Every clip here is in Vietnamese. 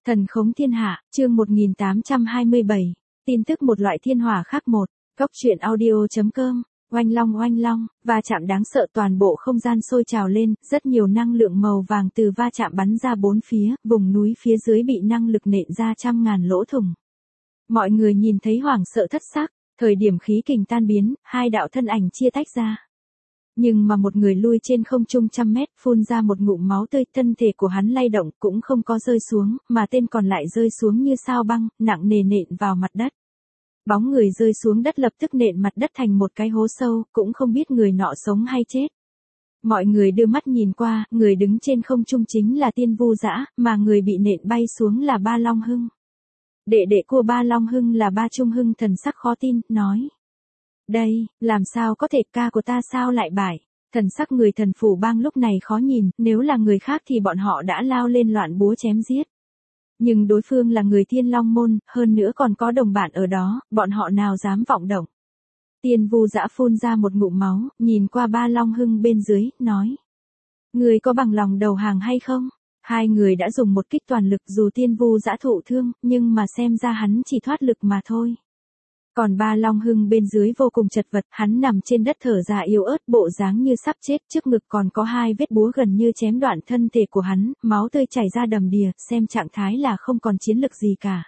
Thần khống thiên hạ, chương 1827, tin tức một loại thiên hỏa khác một, góc truyện audio.com, oanh long, va chạm đáng sợ toàn bộ không gian sôi trào lên, rất nhiều năng lượng màu vàng từ va chạm bắn ra bốn phía, vùng núi phía dưới bị năng lực nện ra trăm ngàn lỗ thủng. Mọi người nhìn thấy hoảng sợ thất sắc, thời điểm khí kình tan biến, hai đạo thân ảnh chia tách ra. Nhưng mà một người lui trên không trung trăm mét, phun ra một ngụm máu tươi, thân thể của hắn lay động, cũng không có rơi xuống, mà tên còn lại rơi xuống như sao băng, nặng nề nện vào mặt đất. Bóng người rơi xuống đất lập tức nện mặt đất thành một cái hố sâu, cũng không biết người nọ sống hay chết. Mọi người đưa mắt nhìn qua, người đứng trên không trung chính là Tiên Vu Dã, mà người bị nện bay xuống là Ba Long Hưng. Đệ đệ của Ba Long Hưng là Ba Trung Hưng thần sắc khó tin, nói. Đây, làm sao có thể, ca của ta sao lại bại? Thần sắc người Thần Phủ Bang lúc này khó nhìn, nếu là người khác thì bọn họ đã lao lên loạn búa chém giết. Nhưng đối phương là người Thiên Long Môn, hơn nữa còn có đồng bạn ở đó, bọn họ nào dám vọng động. Tiên Vu Dã phun ra một ngụm máu, nhìn qua Ba Long Hưng bên dưới, nói. Người có bằng lòng đầu hàng hay không? Hai người đã dùng một kích toàn lực dù Tiên Vu Dã thụ thương, nhưng mà xem ra hắn chỉ thoát lực mà thôi. Còn Ba Long Hưng bên dưới vô cùng chật vật, hắn nằm trên đất thở ra yếu ớt, bộ dáng như sắp chết, trước ngực còn có hai vết búa gần như chém đoạn thân thể của hắn, máu tươi chảy ra đầm đìa, xem trạng thái là không còn chiến lực gì cả.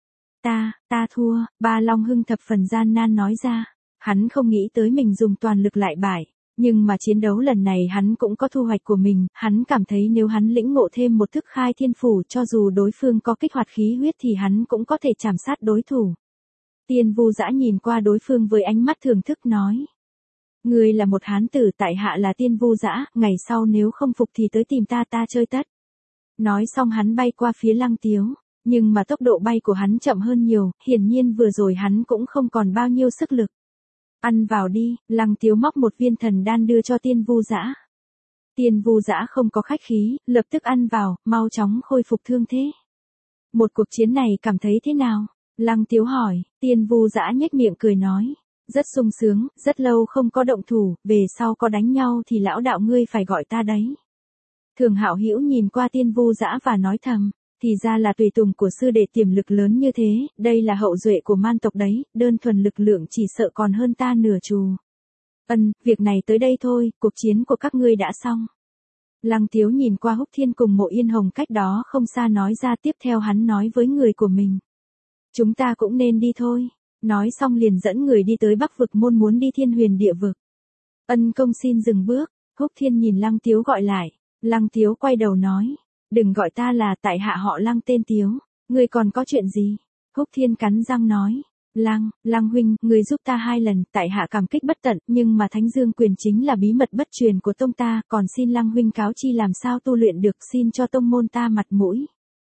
Ta thua, Ba Long Hưng thập phần gian nan nói ra, hắn không nghĩ tới mình dùng toàn lực lại bại. Nhưng mà chiến đấu lần này hắn cũng có thu hoạch của mình, hắn cảm thấy nếu hắn lĩnh ngộ thêm một thức khai thiên phủ cho dù đối phương có kích hoạt khí huyết thì hắn cũng có thể chảm sát đối thủ. Tiên Vu Dã nhìn qua đối phương với ánh mắt thưởng thức nói. Ngươi là một hán tử, tại hạ là Tiên Vu Dã, ngày sau nếu không phục thì tới tìm ta chơi tất. Nói xong hắn bay qua phía Lăng Tiếu, nhưng mà tốc độ bay của hắn chậm hơn nhiều, hiển nhiên vừa rồi hắn cũng không còn bao nhiêu sức lực. Ăn vào đi, Lăng Tiếu móc một viên thần đan đưa cho Tiên Vu Dã. Tiên Vu Dã không có khách khí, lập tức ăn vào, mau chóng khôi phục thương thế. Một cuộc chiến này cảm thấy thế nào? Lăng Tiếu hỏi, Tiên Vu Dã nhếch miệng cười nói. Rất sung sướng, rất lâu không có động thủ, về sau có đánh nhau thì lão đạo ngươi phải gọi ta đấy. Thường Hạo Hữu nhìn qua Tiên Vu Dã và nói thầm, thì ra là tùy tùng của sư đệ tiềm lực lớn như thế, đây là hậu duệ của man tộc đấy, đơn thuần lực lượng chỉ sợ còn hơn ta nửa chù. Việc này tới đây thôi, cuộc chiến của các ngươi đã xong. Lăng Tiếu nhìn qua Húc Thiên cùng Mộ Yên Hồng cách đó không xa nói ra, tiếp theo hắn nói với người của mình. Chúng ta cũng nên đi thôi. Nói xong liền dẫn người đi tới Bắc vực môn muốn đi Thiên Huyền địa vực. Công xin dừng bước, Húc Thiên nhìn Lăng Tiếu gọi lại. Lăng Tiếu quay đầu nói. Đừng gọi ta là, tại hạ họ Lăng tên Tiếu. Ngươi còn có chuyện gì? Húc Thiên cắn răng nói. Lăng huynh, ngươi giúp ta 2 lần, tại hạ cảm kích bất tận, nhưng mà Thánh Dương quyền chính là bí mật bất truyền của tông ta, còn xin Lăng huynh cáo chi làm sao tu luyện được, xin cho tông môn ta mặt mũi.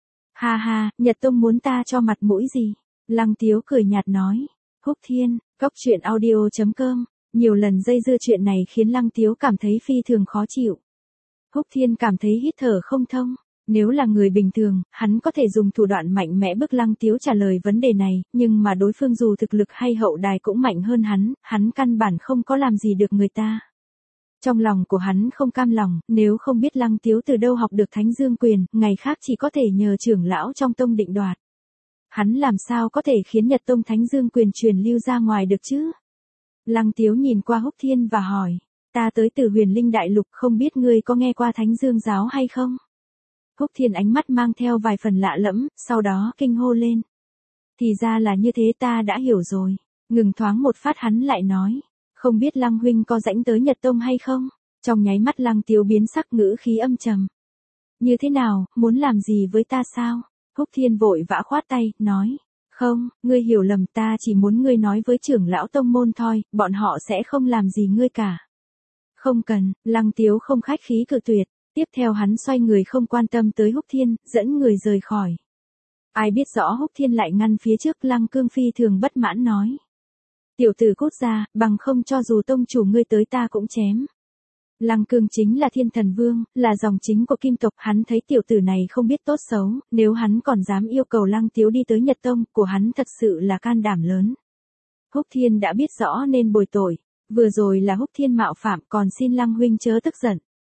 Ha, Nhật tông muốn ta cho mặt mũi gì? Lăng Tiếu cười nhạt nói. Húc Thiên, góc truyện audio.com, nhiều lần dây dưa chuyện này khiến Lăng Tiếu cảm thấy phi thường khó chịu. Húc Thiên cảm thấy hít thở không thông. Nếu là người bình thường, hắn có thể dùng thủ đoạn mạnh mẽ bức Lăng Tiếu trả lời vấn đề này, nhưng mà đối phương dù thực lực hay hậu đài cũng mạnh hơn hắn căn bản không có làm gì được người ta. Trong lòng của hắn không cam lòng, nếu không biết Lăng Tiếu từ đâu học được Thánh Dương quyền, ngày khác chỉ có thể nhờ trưởng lão trong tông định đoạt. Hắn làm sao có thể khiến Nhật tông Thánh Dương quyền truyền lưu ra ngoài được chứ? Lăng Tiếu nhìn qua Húc Thiên và hỏi, ta tới từ Huyền Linh Đại Lục, không biết ngươi có nghe qua Thánh Dương giáo hay không? Húc Thiên ánh mắt mang theo vài phần lạ lẫm, sau đó kinh hô lên. Thì ra là như thế, ta đã hiểu rồi. Ngừng thoáng một phát hắn lại nói, không biết Lăng huynh có rãnh tới Nhật tông hay không? Trong nháy mắt Lăng Tiếu biến sắc, ngữ khí âm trầm. Như thế nào, muốn làm gì với ta sao? Húc Thiên vội vã khoát tay, nói. Không, ngươi hiểu lầm, ta chỉ muốn ngươi nói với trưởng lão tông môn thôi, bọn họ sẽ không làm gì ngươi cả. Không cần, Lăng Tiếu không khách khí cự tuyệt. Tiếp theo hắn xoay người không quan tâm tới Húc Thiên, dẫn người rời khỏi. Ai biết rõ Húc Thiên lại ngăn phía trước, Lăng Cương phi thường bất mãn nói. Tiểu tử cút ra, bằng không cho dù tông chủ ngươi tới ta cũng chém. Lăng Cương chính là Thiên Thần Vương, là dòng chính của Kim tộc, hắn thấy tiểu tử này không biết tốt xấu, nếu hắn còn dám yêu cầu Lăng Tiếu đi tới Nhật tông, của hắn thật sự là can đảm lớn. Húc Thiên đã biết rõ nên bồi tội, vừa rồi là Húc Thiên mạo phạm, còn xin Lăng huynh chớ tức giận.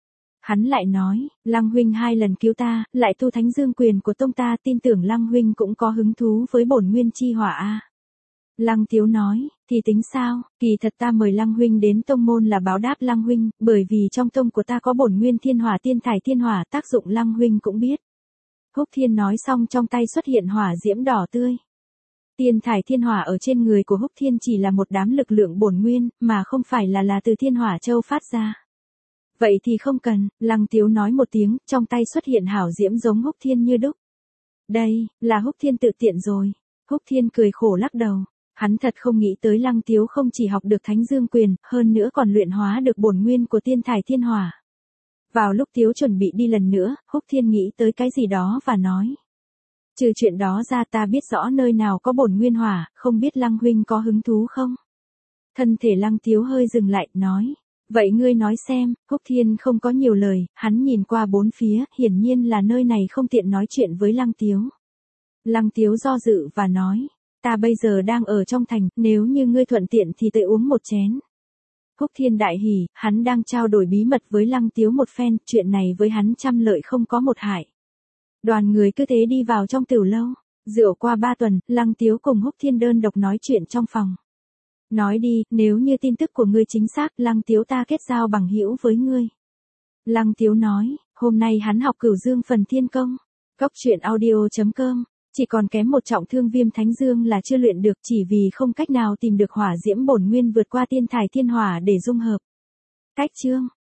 Hắn lại nói, Lăng huynh 2 lần cứu ta, lại thu thánh dương quyền của tông ta, tin tưởng Lăng huynh cũng có hứng thú với bổn nguyên chi hỏa a. Lăng Tiếu nói, thì tính sao, kỳ thật ta mời Lăng huynh đến tông môn là báo đáp Lăng huynh, bởi vì trong tông của ta có bổn nguyên thiên hỏa tiên thải thiên hỏa, tác dụng Lăng huynh cũng biết. Húc Thiên nói xong trong tay xuất hiện hỏa diễm đỏ tươi. Tiên thải thiên hỏa ở trên người của Húc Thiên chỉ là một đám lực lượng bổn nguyên, mà không phải là từ thiên hỏa châu phát ra. Vậy thì không cần, Lăng Tiếu nói một tiếng, trong tay xuất hiện hảo diễm giống Húc Thiên như đúc. Đây, là Húc Thiên tự tiện rồi. Húc Thiên cười khổ lắc đầu. Hắn thật không nghĩ tới Lăng Tiếu không chỉ học được Thánh Dương Quyền, hơn nữa còn luyện hóa được bổn nguyên của tiên thải thiên hỏa. Vào lúc Tiếu chuẩn bị đi lần nữa, Húc Thiên nghĩ tới cái gì đó và nói. Trừ chuyện đó ra ta biết rõ nơi nào có bổn nguyên hỏa, không biết Lăng huynh có hứng thú không? Thân thể Lăng Tiếu hơi dừng lại, nói. Vậy ngươi nói xem, Húc Thiên không có nhiều lời, hắn nhìn qua bốn phía, hiển nhiên là nơi này không tiện nói chuyện với Lăng Tiếu. Lăng Tiếu do dự và nói. Ta bây giờ đang ở trong thành, nếu như ngươi thuận tiện thì tới uống một chén. Húc Thiên đại hỉ, hắn đang trao đổi bí mật với Lăng Tiếu một phen, chuyện này với hắn trăm lợi không có một hại. Đoàn người cứ thế đi vào trong tiểu lâu, rượu qua 3 tuần, Lăng Tiếu cùng Húc Thiên đơn độc nói chuyện trong phòng. Nói đi, nếu như tin tức của ngươi chính xác, Lăng Tiếu ta kết giao bằng hữu với ngươi. Lăng Tiếu nói, hôm nay hắn học Cửu Dương Phần Thiên Công. Cốc truyện audio.com, chỉ còn kém một trọng thương Viêm Thánh Dương là chưa luyện được, chỉ vì không cách nào tìm được hỏa diễm bổn nguyên vượt qua tiên thải thiên hỏa để dung hợp. Cách chương